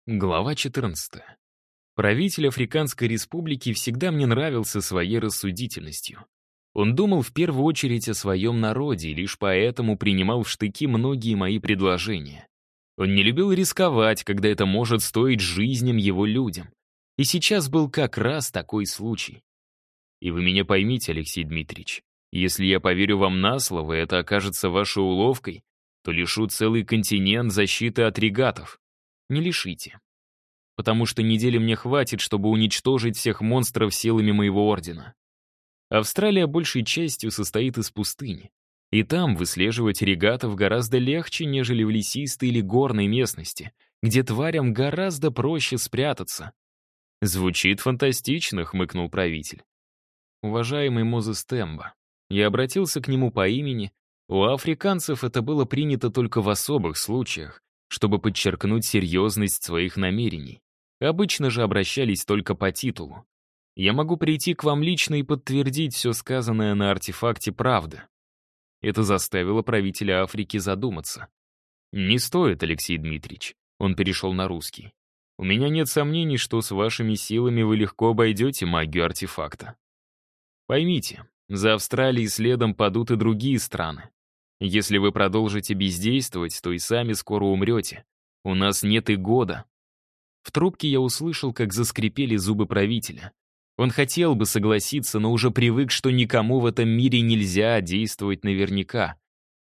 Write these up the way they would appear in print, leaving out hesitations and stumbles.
Глава 14. Правитель Африканской республики всегда мне нравился своей рассудительностью. Он думал в первую очередь о своем народе и лишь поэтому принимал в штыки многие мои предложения. Он не любил рисковать, когда это может стоить жизням его людям. И сейчас был как раз такой случай. И вы меня поймите, Алексей Дмитриевич, если я поверю вам на слово, и это окажется вашей уловкой, то лишу целый континент защиты от регатов. Не лишите. Потому что недели мне хватит, чтобы уничтожить всех монстров силами моего ордена. Австралия большей частью состоит из пустыни. И там выслеживать регатов гораздо легче, нежели в лесистой или горной местности, где тварям гораздо проще спрятаться. «Звучит фантастично», — хмыкнул правитель. Уважаемый Мозес Тембо, я обратился к нему по имени. У африканцев это было принято только в особых случаях, чтобы подчеркнуть серьезность своих намерений. Обычно же обращались только по титулу. Я могу прийти к вам лично и подтвердить все сказанное на артефакте правда. Это заставило правителя Африки задуматься. «Не стоит, Алексей Дмитриевич», — он перешел на русский. «У меня нет сомнений, что с вашими силами вы легко обойдете магию артефакта. Поймите, за Австралией следом падут и другие страны. Если вы продолжите бездействовать, то и сами скоро умрете. У нас нет и года». В трубке я услышал, как заскрипели зубы правителя. Он хотел бы согласиться, но уже привык, что никому в этом мире нельзя действовать наверняка.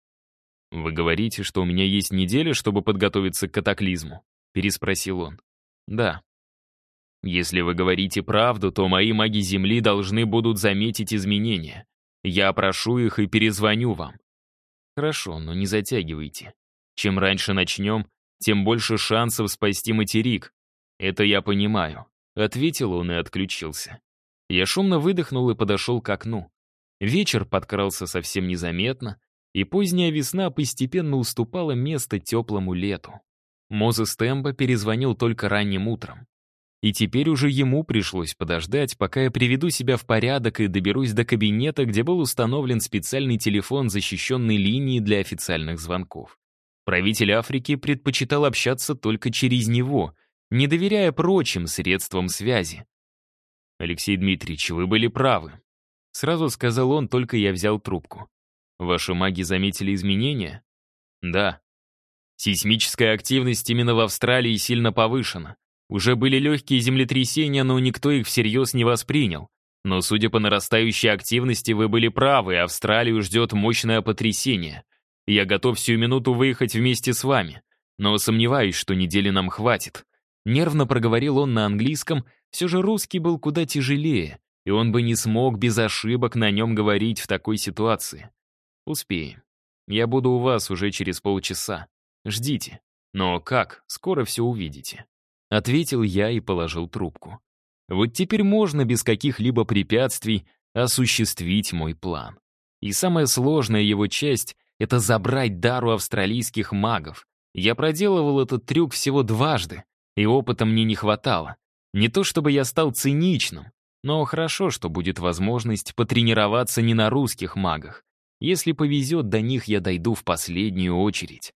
«Вы говорите, что у меня есть неделя, чтобы подготовиться к катаклизму?» — переспросил он. «Да». «Если вы говорите правду, то мои маги Земли должны будут заметить изменения. Я опрошу их и перезвоню вам». «Хорошо, но не затягивайте. Чем раньше начнем, тем больше шансов спасти материк. Это я понимаю», — ответил он и отключился. Я шумно выдохнул и подошел к окну. Вечер подкрался совсем незаметно, и поздняя весна постепенно уступала место теплому лету. Мозес Тембо перезвонил только ранним утром. И теперь уже ему пришлось подождать, пока я приведу себя в порядок и доберусь до кабинета, где был установлен специальный телефон защищенной линии для официальных звонков. Правитель Африки предпочитал общаться только через него, не доверяя прочим средствам связи. «Алексей Дмитриевич, вы были правы», — сразу сказал он, только я взял трубку. «Ваши маги заметили изменения?» «Да. Сейсмическая активность именно в Австралии сильно повышена. Уже были легкие землетрясения, но никто их всерьез не воспринял. Но, судя по нарастающей активности, вы были правы, Австралию ждет мощное потрясение. Я готов сию минуту выехать вместе с вами, но сомневаюсь, что недели нам хватит». Нервно проговорил он на английском, все же русский был куда тяжелее, и он бы не смог без ошибок на нем говорить в такой ситуации. «Успеем. Я буду у вас уже через полчаса. Ждите. Но как, скоро все увидите». Ответил я и положил трубку. Вот теперь можно без каких-либо препятствий осуществить мой план. И самая сложная его часть — это забрать дар у австралийских магов. Я проделывал этот трюк всего дважды, и опыта мне не хватало. Не то чтобы я стал циничным, но хорошо, что будет возможность потренироваться не на русских магах. Если повезет, до них я дойду в последнюю очередь.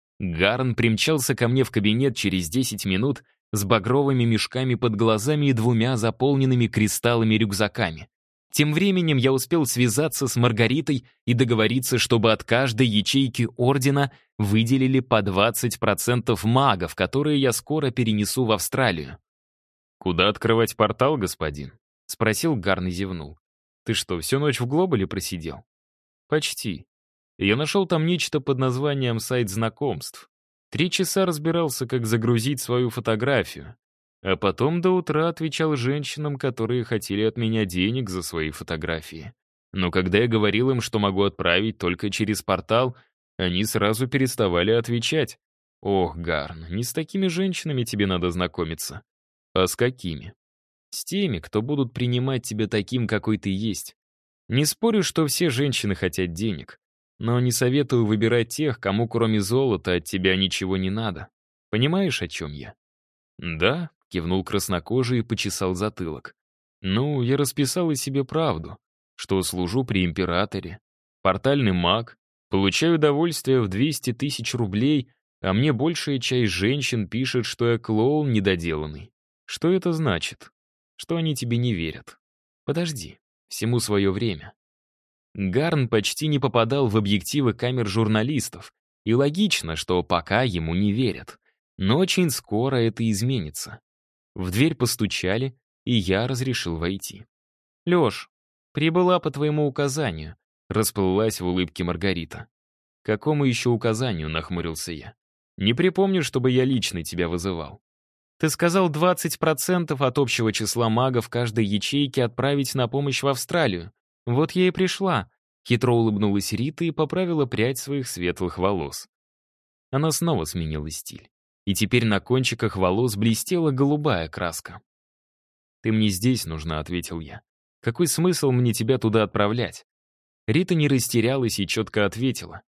Гарн примчался ко мне в кабинет через 10 минут с багровыми мешками под глазами и 2 заполненными кристаллами рюкзаками. Тем временем я успел связаться с Маргаритой и договориться, чтобы от каждой ячейки ордена выделили по 20% магов, которые я скоро перенесу в Австралию. «Куда открывать портал, господин?» — спросил Гарн и зевнул. «Ты что, всю ночь в Глобале просидел?» «Почти. Я нашел там нечто под названием «Сайт знакомств». 3 часа разбирался, как загрузить свою фотографию. А потом до утра отвечал женщинам, которые хотели от меня денег за свои фотографии. Но когда я говорил им, что могу отправить только через портал, они сразу переставали отвечать. Ох, Гарн, не с такими женщинами тебе надо знакомиться. А с какими? С теми, кто будут принимать тебя таким, какой ты есть. Не спорю, что все женщины хотят денег, но не советую выбирать тех, кому кроме золота от тебя ничего не надо. Понимаешь, о чем я? Да, кивнул краснокожий и почесал затылок. Ну, я расписал и себе правду, что служу при императоре, портальный маг, получаю удовольствие в 200 000 рублей, А мне большая часть женщин пишет, что я клоун недоделанный. Что это значит? Что они тебе не верят. Подожди, всему свое время. Гарн почти не попадал в объективы камер журналистов, и логично, что пока ему не верят. Но очень скоро это изменится. В дверь постучали, и я разрешил войти. «Лёш, прибыла по твоему указанию», — расплылась в улыбке Маргарита. «Какому еще указанию?» — нахмурился я. «Не припомню, чтобы я лично тебя вызывал». «Ты сказал 20% от общего числа магов каждой ячейки отправить на помощь в Австралию. Вот я и пришла», — хитро улыбнулась Рита и поправила прядь своих светлых волос. Она снова сменила стиль. И теперь на кончиках волос блестела голубая краска. «Ты мне здесь нужна», — ответил я. «Какой смысл мне тебя туда отправлять?» Рита не растерялась и четко ответила.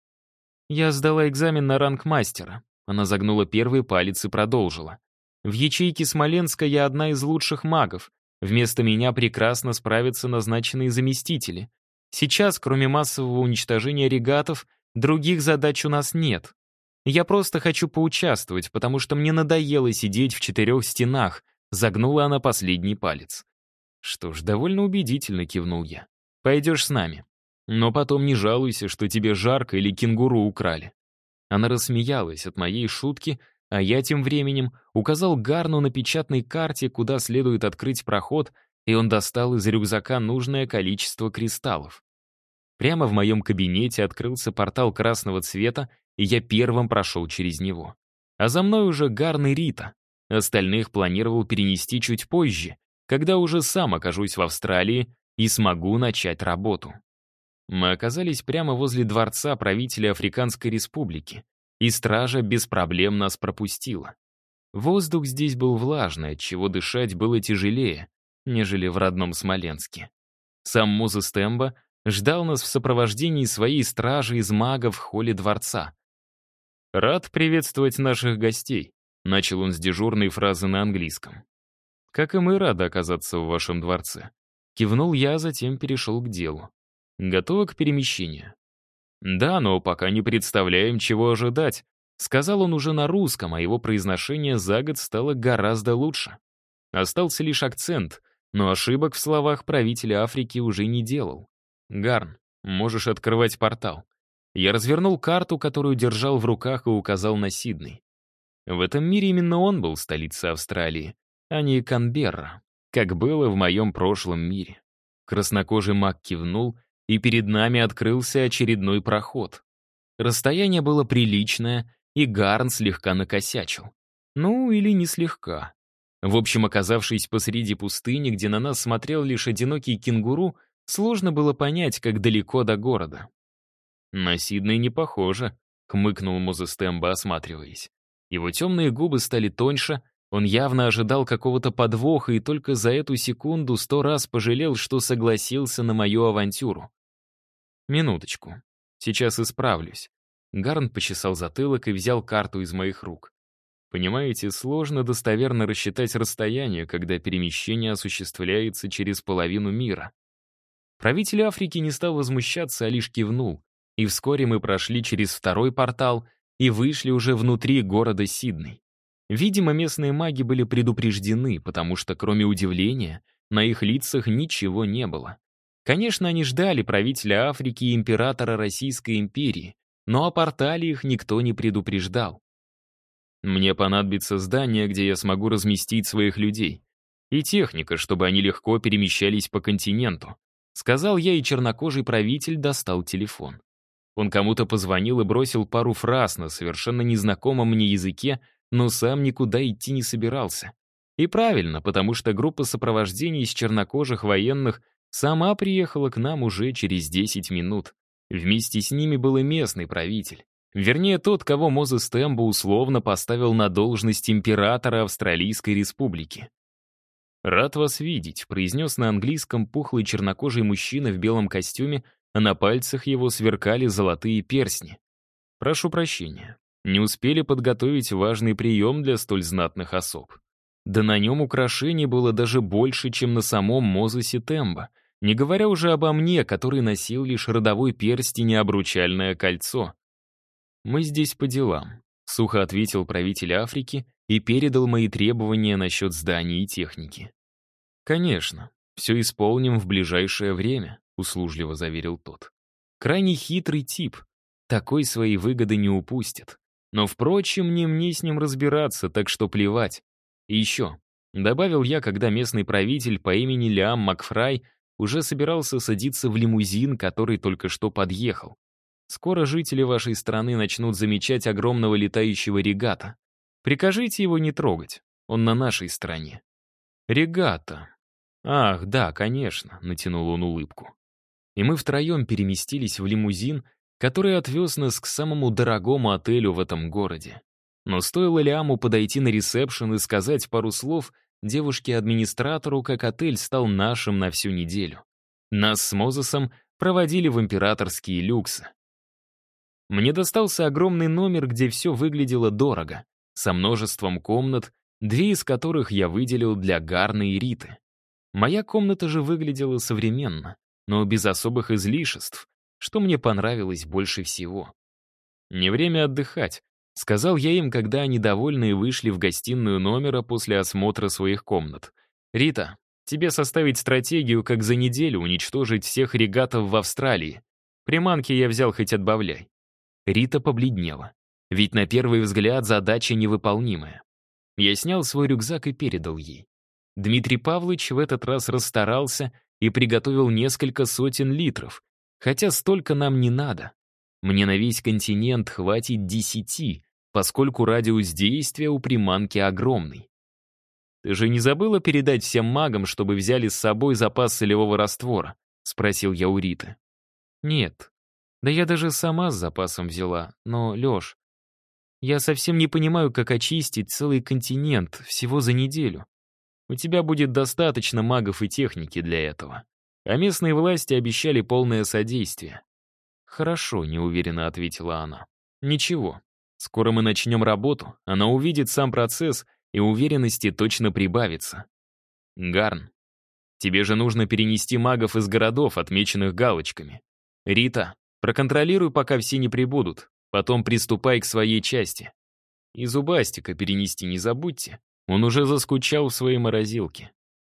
«Я сдала экзамен на ранг мастера». Она загнула первый палец и продолжила. «В ячейке Смоленска я одна из лучших магов. Вместо меня прекрасно справятся назначенные заместители. Сейчас, кроме массового уничтожения регатов, других задач у нас нет. Я просто хочу поучаствовать, потому что мне надоело сидеть в 4 стенах», загнула она последний палец. «Что ж, довольно убедительно», — кивнул я. «Пойдешь с нами. Но потом не жалуйся, что тебе жарко или кенгуру украли». Она рассмеялась от моей шутки, а я тем временем указал Гарну на печатной карте, куда следует открыть проход, и он достал из рюкзака нужное количество кристаллов. Прямо в моем кабинете открылся портал красного цвета, и я первым прошел через него. А за мной уже Гарн и Рита. Остальных планировал перенести чуть позже, когда уже сам окажусь в Австралии и смогу начать работу. Мы оказались прямо возле дворца правителя Африканской Республики, и стража без проблем нас пропустила. Воздух здесь был влажный, отчего дышать было тяжелее, нежели в родном Смоленске. Сам Мозес Тембо ждал нас в сопровождении своей стражи из магов в холле дворца. «Рад приветствовать наших гостей», — начал он с дежурной фразы на английском. «Как и мы рады оказаться в вашем дворце». Кивнул я, затем перешел к делу. «Готовы к перемещению?» «Да, но пока не представляем, чего ожидать», — сказал он уже на русском, а его произношение за год стало гораздо лучше. Остался лишь акцент, но ошибок в словах правителя Африки уже не делал. «Гарн, можешь открывать портал». Я развернул карту, которую держал в руках, и указал на Сидней. В этом мире именно он был столицей Австралии, а не Канберра, как было в моем прошлом мире. Краснокожий маг кивнул, и перед нами открылся очередной проход. Расстояние было приличное, и Гарн слегка накосячил. Ну, или не слегка. В общем, оказавшись посреди пустыни, где на нас смотрел лишь одинокий кенгуру, сложно было понять, как далеко до города. «На Сидней не похоже», — хмыкнул Мозес Тембо, осматриваясь. Его темные губы стали тоньше, он явно ожидал какого-то подвоха и только за эту секунду 100 раз пожалел, что согласился на мою авантюру. «Минуточку. Сейчас исправлюсь». Гарн почесал затылок и взял карту из моих рук. «Понимаете, сложно достоверно рассчитать расстояние, когда перемещение осуществляется через половину мира». Правитель Африки не стал возмущаться, а лишь кивнул. И вскоре мы прошли через второй портал и вышли уже внутри города Сидней. Видимо, местные маги были предупреждены, потому что, кроме удивления, на их лицах ничего не было. Конечно, они ждали правителя Африки и императора Российской империи, но о портале их никто не предупреждал. «Мне понадобится здание, где я смогу разместить своих людей, и техника, чтобы они легко перемещались по континенту», сказал я, и чернокожий правитель достал телефон. Он кому-то позвонил и бросил пару фраз на совершенно незнакомом мне языке, но сам никуда идти не собирался. И правильно, потому что группа сопровождения из чернокожих военных сама приехала к нам уже через 10 минут. Вместе с ними был и местный правитель. Вернее, тот, кого Мозес Тембо условно поставил на должность императора Австралийской Республики. «Рад вас видеть», — произнес на английском пухлый чернокожий мужчина в белом костюме, а на пальцах его сверкали золотые перстни. «Прошу прощения, не успели подготовить важный прием для столь знатных особ. Да на нем украшений было даже больше, чем на самом Мозесе Тембо, не говоря уже обо мне, который носил лишь родовой перстень и обручальное кольцо. Мы здесь по делам», — сухо ответил правитель Африки и передал мои требования насчет зданий и техники. «Конечно, все исполним в ближайшее время», — услужливо заверил тот. «Крайне хитрый тип, такой свои выгоды не упустит. Но, впрочем, не мне с ним разбираться, так что плевать. И еще», — добавил я, когда местный правитель по имени Лиам Макфрай уже собирался садиться в лимузин, который только что подъехал. «Скоро жители вашей страны начнут замечать огромного летающего регата. Прикажите его не трогать, он на нашей стороне». «Регата. Ах, да, конечно», — натянул он улыбку. И мы втроем переместились в лимузин, который отвез нас к самому дорогому отелю в этом городе. Но стоило Лиаму подойти на ресепшн и сказать пару слов девушке-администратору, как отель стал нашим на всю неделю. Нас с Мозесом проводили в императорские люксы. Мне достался огромный номер, где все выглядело дорого, со множеством комнат, 2 из которых я выделил для Гарна и Риты. Моя комната же выглядела современно, но без особых излишеств, что мне понравилось больше всего. «Не время отдыхать», — сказал я им, когда они довольные вышли в гостиную номера после осмотра своих комнат. «Рита, тебе составить стратегию, как за неделю уничтожить всех регатов в Австралии. Приманки я взял хоть отбавляй». Рита побледнела. Ведь на первый взгляд задача невыполнимая. Я снял свой рюкзак и передал ей. Дмитрий Павлович в этот раз расстарался и приготовил несколько сотен литров, хотя столько нам не надо. Мне на весь континент хватит 10, поскольку радиус действия у приманки огромный. «Ты же не забыла передать всем магам, чтобы взяли с собой запас солевого раствора?» — спросил я у Риты. «Нет. Да я даже сама с запасом взяла. Но, Лёш, я совсем не понимаю, как очистить целый континент всего за неделю. У тебя будет достаточно магов и техники для этого. А местные власти обещали полное содействие». «Хорошо», — неуверенно ответила она. «Ничего. Скоро мы начнем работу, она увидит сам процесс, и уверенности точно прибавится. Гарн, тебе же нужно перенести магов из городов, отмеченных галочками. Рита, проконтролируй, пока все не прибудут. Потом приступай к своей части. И зубастика перенести не забудьте. Он уже заскучал в своей морозилке».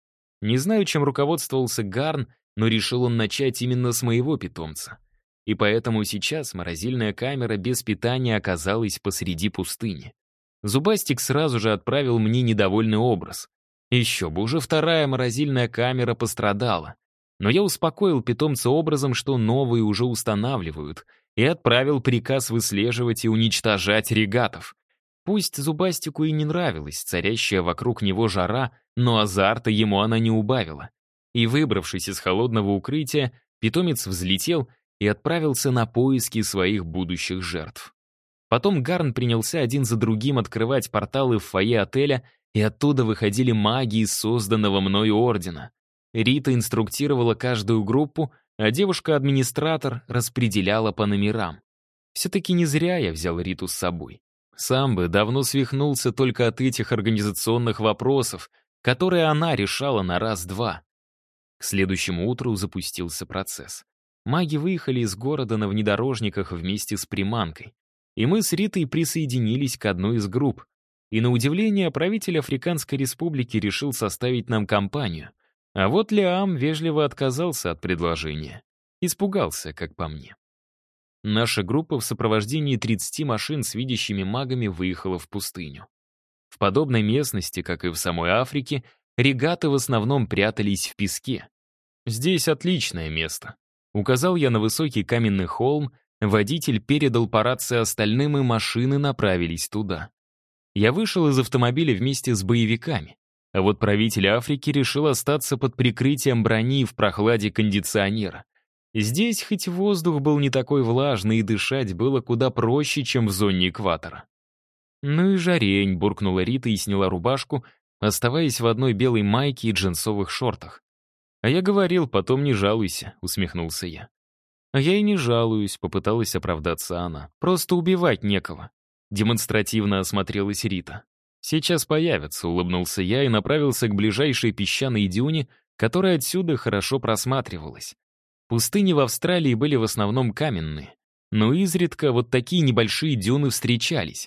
Не знаю, чем руководствовался Гарн, но решил он начать именно с моего питомца. И поэтому сейчас морозильная камера без питания оказалась посреди пустыни. Зубастик сразу же отправил мне недовольный образ. Еще бы, уже 2-я морозильная камера пострадала. Но я успокоил питомца образом, что новые уже устанавливают, и отправил приказ выслеживать и уничтожать регатов. Пусть Зубастику и не нравилась царящая вокруг него жара, но азарта ему она не убавила. И, выбравшись из холодного укрытия, питомец взлетел и отправился на поиски своих будущих жертв. Потом Гарн принялся один за другим открывать порталы в фойе отеля, и оттуда выходили маги из созданного мною ордена. Рита инструктировала каждую группу, а девушка-администратор распределяла по номерам. Все-таки не зря я взял Риту с собой. Сам бы давно свихнулся только от этих организационных вопросов, которые она решала на раз-два. К следующему утру запустился процесс. Маги выехали из города на внедорожниках вместе с приманкой. И мы с Ритой присоединились к одной из групп. И на удивление, правитель Африканской Республики решил составить нам компанию. А вот Лиам вежливо отказался от предложения. Испугался, как по мне. Наша группа в сопровождении 30 машин с видящими магами выехала в пустыню. В подобной местности, как и в самой Африке, регаты в основном прятались в песке. «Здесь отличное место», — указал я на высокий каменный холм. Водитель передал по рации остальным, и машины направились туда. Я вышел из автомобиля вместе с боевиками, а вот правитель Африки решил остаться под прикрытием брони в прохладе кондиционера. Здесь хоть воздух был не такой влажный, и дышать было куда проще, чем в зоне экватора. «Ну и жарень», — буркнула Рита и сняла рубашку, оставаясь в одной белой майке и джинсовых шортах. «А я говорил, потом не жалуйся», — усмехнулся я. «А я и не жалуюсь», — попыталась оправдаться она. «Просто убивать некого». Демонстративно осмотрелась Рита. «Сейчас появятся», — улыбнулся я и направился к ближайшей песчаной дюне, которая отсюда хорошо просматривалась. Пустыни в Австралии были в основном каменные, но изредка вот такие небольшие дюны встречались.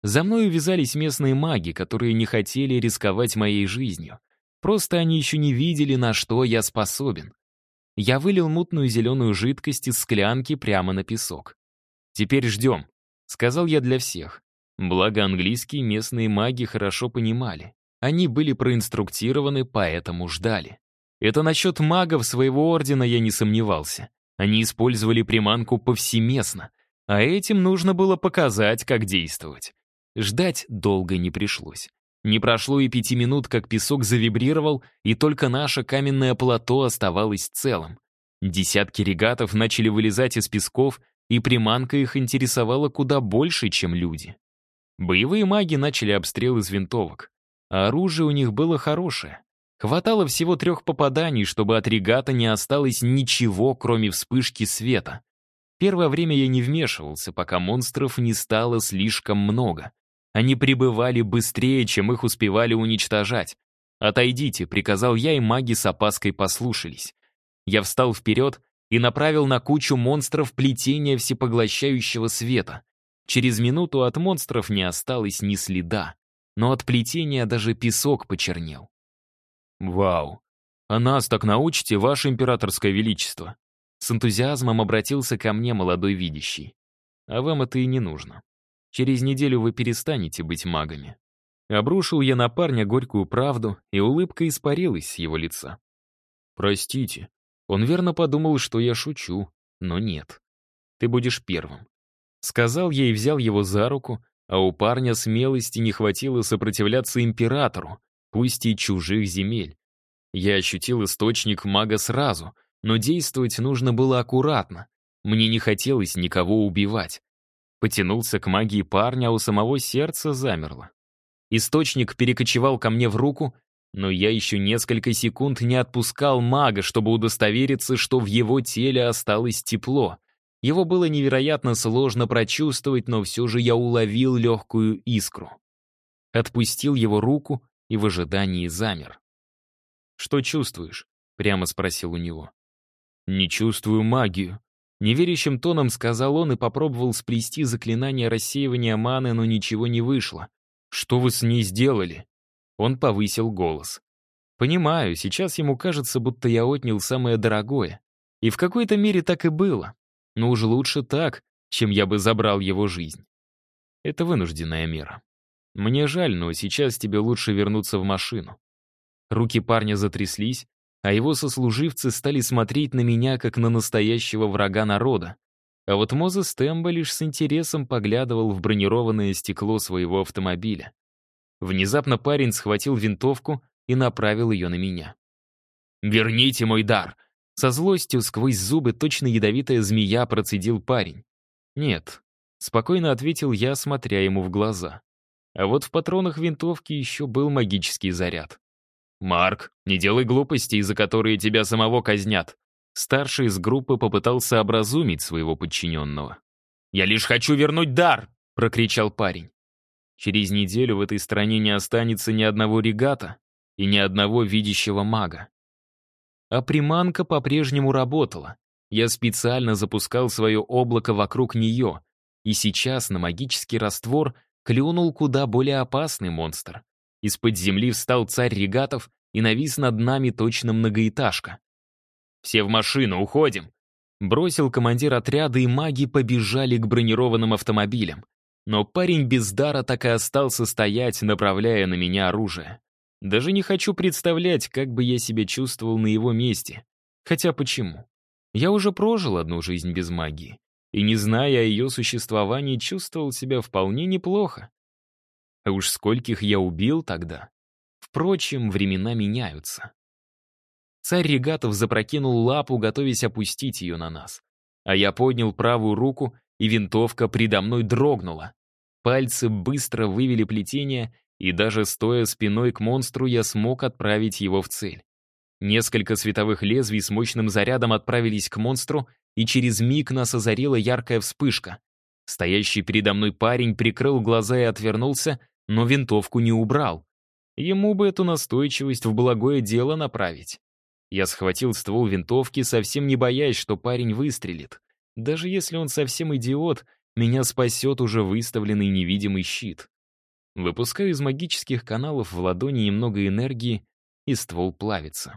За мной увязались местные маги, которые не хотели рисковать моей жизнью. Просто они еще не видели, на что я способен. Я вылил мутную зеленую жидкость из склянки прямо на песок. «Теперь ждем», — сказал я для всех. Благо английские местные маги хорошо понимали. Они были проинструктированы, поэтому ждали. Это насчет магов своего ордена я не сомневался. Они использовали приманку повсеместно, а этим нужно было показать, как действовать. Ждать долго не пришлось. Не прошло и 5 минут, как песок завибрировал, и только наше каменное плато оставалось целым. Десятки регатов начали вылезать из песков, и приманка их интересовала куда больше, чем люди. Боевые маги начали обстрел из винтовок, а оружие у них было хорошее. Хватало всего 3 попаданий, чтобы от регата не осталось ничего, кроме вспышки света. Первое время я не вмешивался, пока монстров не стало слишком много. Они прибывали быстрее, чем их успевали уничтожать. «Отойдите», — приказал я, и маги с опаской послушались. Я встал вперед и направил на кучу монстров плетение всепоглощающего света. Через минуту от монстров не осталось ни следа, но от плетения даже песок почернел. «Вау! А нас так научите, ваше императорское величество!» С энтузиазмом обратился ко мне молодой видящий. «А вам это и не нужно. Через неделю вы перестанете быть магами». Обрушил я на парня горькую правду, и улыбка испарилась с его лица. «Простите». Он верно подумал, что я шучу, но нет. «Ты будешь первым». Сказал я и взял его за руку, а у парня смелости не хватило сопротивляться императору, пусть и чужих земель. Я ощутил источник мага сразу, но действовать нужно было аккуратно. Мне не хотелось никого убивать. Потянулся к магии парня, а у самого сердце замерло. Источник перекочевал ко мне в руку, но я еще несколько секунд не отпускал мага, чтобы удостовериться, что в его теле осталось тепло. Его было невероятно сложно прочувствовать, но все же я уловил легкую искру. Отпустил его руку и в ожидании замер. «Что чувствуешь?» — прямо спросил у него. «Не чувствую магию», — неверящим тоном сказал он и попробовал сплести заклинание рассеивания маны, но ничего не вышло. «Что вы с ней сделали?» Он повысил голос. «Понимаю, сейчас ему кажется, будто я отнял самое дорогое. И в какой-то мере так и было. Но уж лучше так, чем я бы забрал его жизнь. Это вынужденная мера. Мне жаль, но сейчас тебе лучше вернуться в машину». Руки парня затряслись, а его сослуживцы стали смотреть на меня, как на настоящего врага народа. А вот Мозес Тембо лишь с интересом поглядывал в бронированное стекло своего автомобиля. Внезапно парень схватил винтовку и направил ее на меня. «Верните мой дар!» Со злостью сквозь зубы точно ядовитая змея процедил парень. «Нет», — спокойно ответил я, смотря ему в глаза. А вот в патронах винтовки еще был магический заряд. «Марк, не делай глупостей, за которые тебя самого казнят». Старший из группы попытался образумить своего подчиненного. «Я лишь хочу вернуть дар!» — прокричал парень. «Через неделю в этой стране не останется ни одного регата и ни одного видящего мага». А приманка по-прежнему работала. Я специально запускал свое облако вокруг нее, и сейчас на магический раствор клюнул куда более опасный монстр. Из-под земли встал царь регатов и навис над нами точно многоэтажка. «Все в машину, уходим!» Бросил командир отряда, и маги побежали к бронированным автомобилям. Но парень без дара так и остался стоять, направляя на меня оружие. Даже не хочу представлять, как бы я себя чувствовал на его месте. Хотя почему? Я уже прожил одну жизнь без магии, и, не зная о ее существовании, чувствовал себя вполне неплохо. А уж скольких я убил тогда. Впрочем, времена меняются. Царь регатов запрокинул лапу, готовясь опустить ее на нас. А я поднял правую руку, и винтовка предо мной дрогнула. Пальцы быстро вывели плетение, и даже стоя спиной к монстру, я смог отправить его в цель. Несколько световых лезвий с мощным зарядом отправились к монстру, и через миг нас озарила яркая вспышка. Стоящий передо мной парень прикрыл глаза и отвернулся, но винтовку не убрал. Ему бы эту настойчивость в благое дело направить. Я схватил ствол винтовки, совсем не боясь, что парень выстрелит. Даже если он совсем идиот, меня спасет уже выставленный невидимый щит. Выпускаю из магических каналов в ладони немного энергии, и ствол плавится.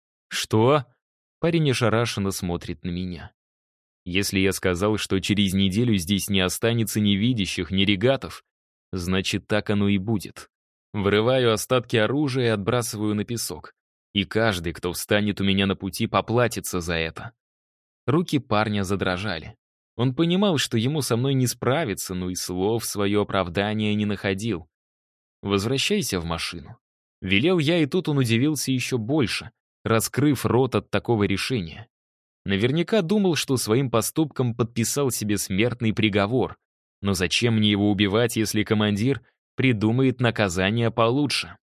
«Что?» Парень ошарашенно смотрит на меня. Если я сказал, что через неделю здесь не останется ни видящих, ни регатов, значит, так оно и будет. Вырываю остатки оружия и отбрасываю на песок. И каждый, кто встанет у меня на пути, поплатится за это. Руки парня задрожали. Он понимал, что ему со мной не справиться, но и слов в свое оправдание не находил. «Возвращайся в машину». Велел я, и тут он удивился еще больше, раскрыв рот от такого решения. Наверняка думал, что своим поступком подписал себе смертный приговор. Но зачем мне его убивать, если командир придумает наказание получше?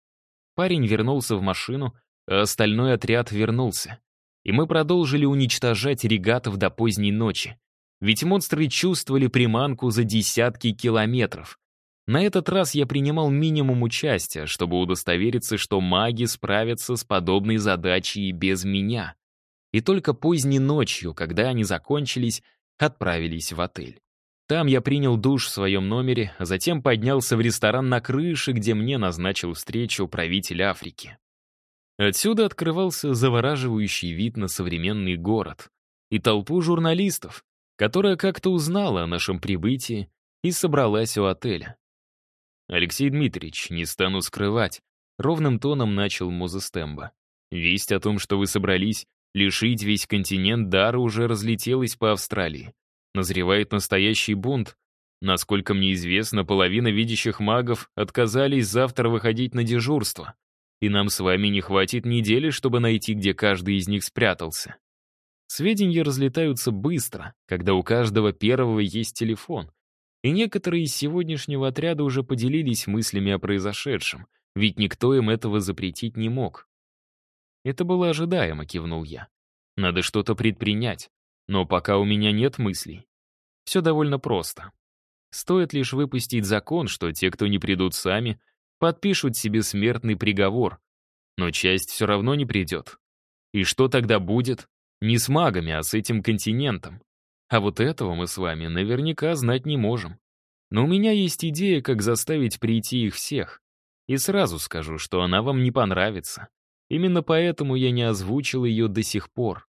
Парень вернулся в машину, а остальной отряд вернулся. И мы продолжили уничтожать регатов до поздней ночи. Ведь монстры чувствовали приманку за десятки километров. На этот раз я принимал минимум участия, чтобы удостовериться, что маги справятся с подобной задачей и без меня. И только поздней ночью, когда они закончились, отправились в отель. Там я принял душ в своем номере, а затем поднялся в ресторан на крыше, где мне назначил встречу правитель Африки. Отсюда открывался завораживающий вид на современный город и толпу журналистов, которая как-то узнала о нашем прибытии и собралась у отеля. «Алексей Дмитриевич, не стану скрывать», — ровным тоном начал Мозестемба. «Весть о том, что вы собрались лишить весь континент дара, уже разлетелась по Австралии. Назревает настоящий бунт. Насколько мне известно, половина видящих магов отказались завтра выходить на дежурство. И нам с вами не хватит недели, чтобы найти, где каждый из них спрятался. Сведения разлетаются быстро, когда у каждого первого есть телефон. И некоторые из сегодняшнего отряда уже поделились мыслями о произошедшем, ведь никто им этого запретить не мог. «Это было ожидаемо», — кивнул я. «Надо что-то предпринять, но пока у меня нет мыслей. Все довольно просто. Стоит лишь выпустить закон, что те, кто не придут сами, подпишут себе смертный приговор. Но часть все равно не придет. И что тогда будет? Не с магами, а с этим континентом. А вот этого мы с вами наверняка знать не можем. Но у меня есть идея, как заставить прийти их всех. И сразу скажу, что она вам не понравится. Именно поэтому я не озвучил ее до сих пор.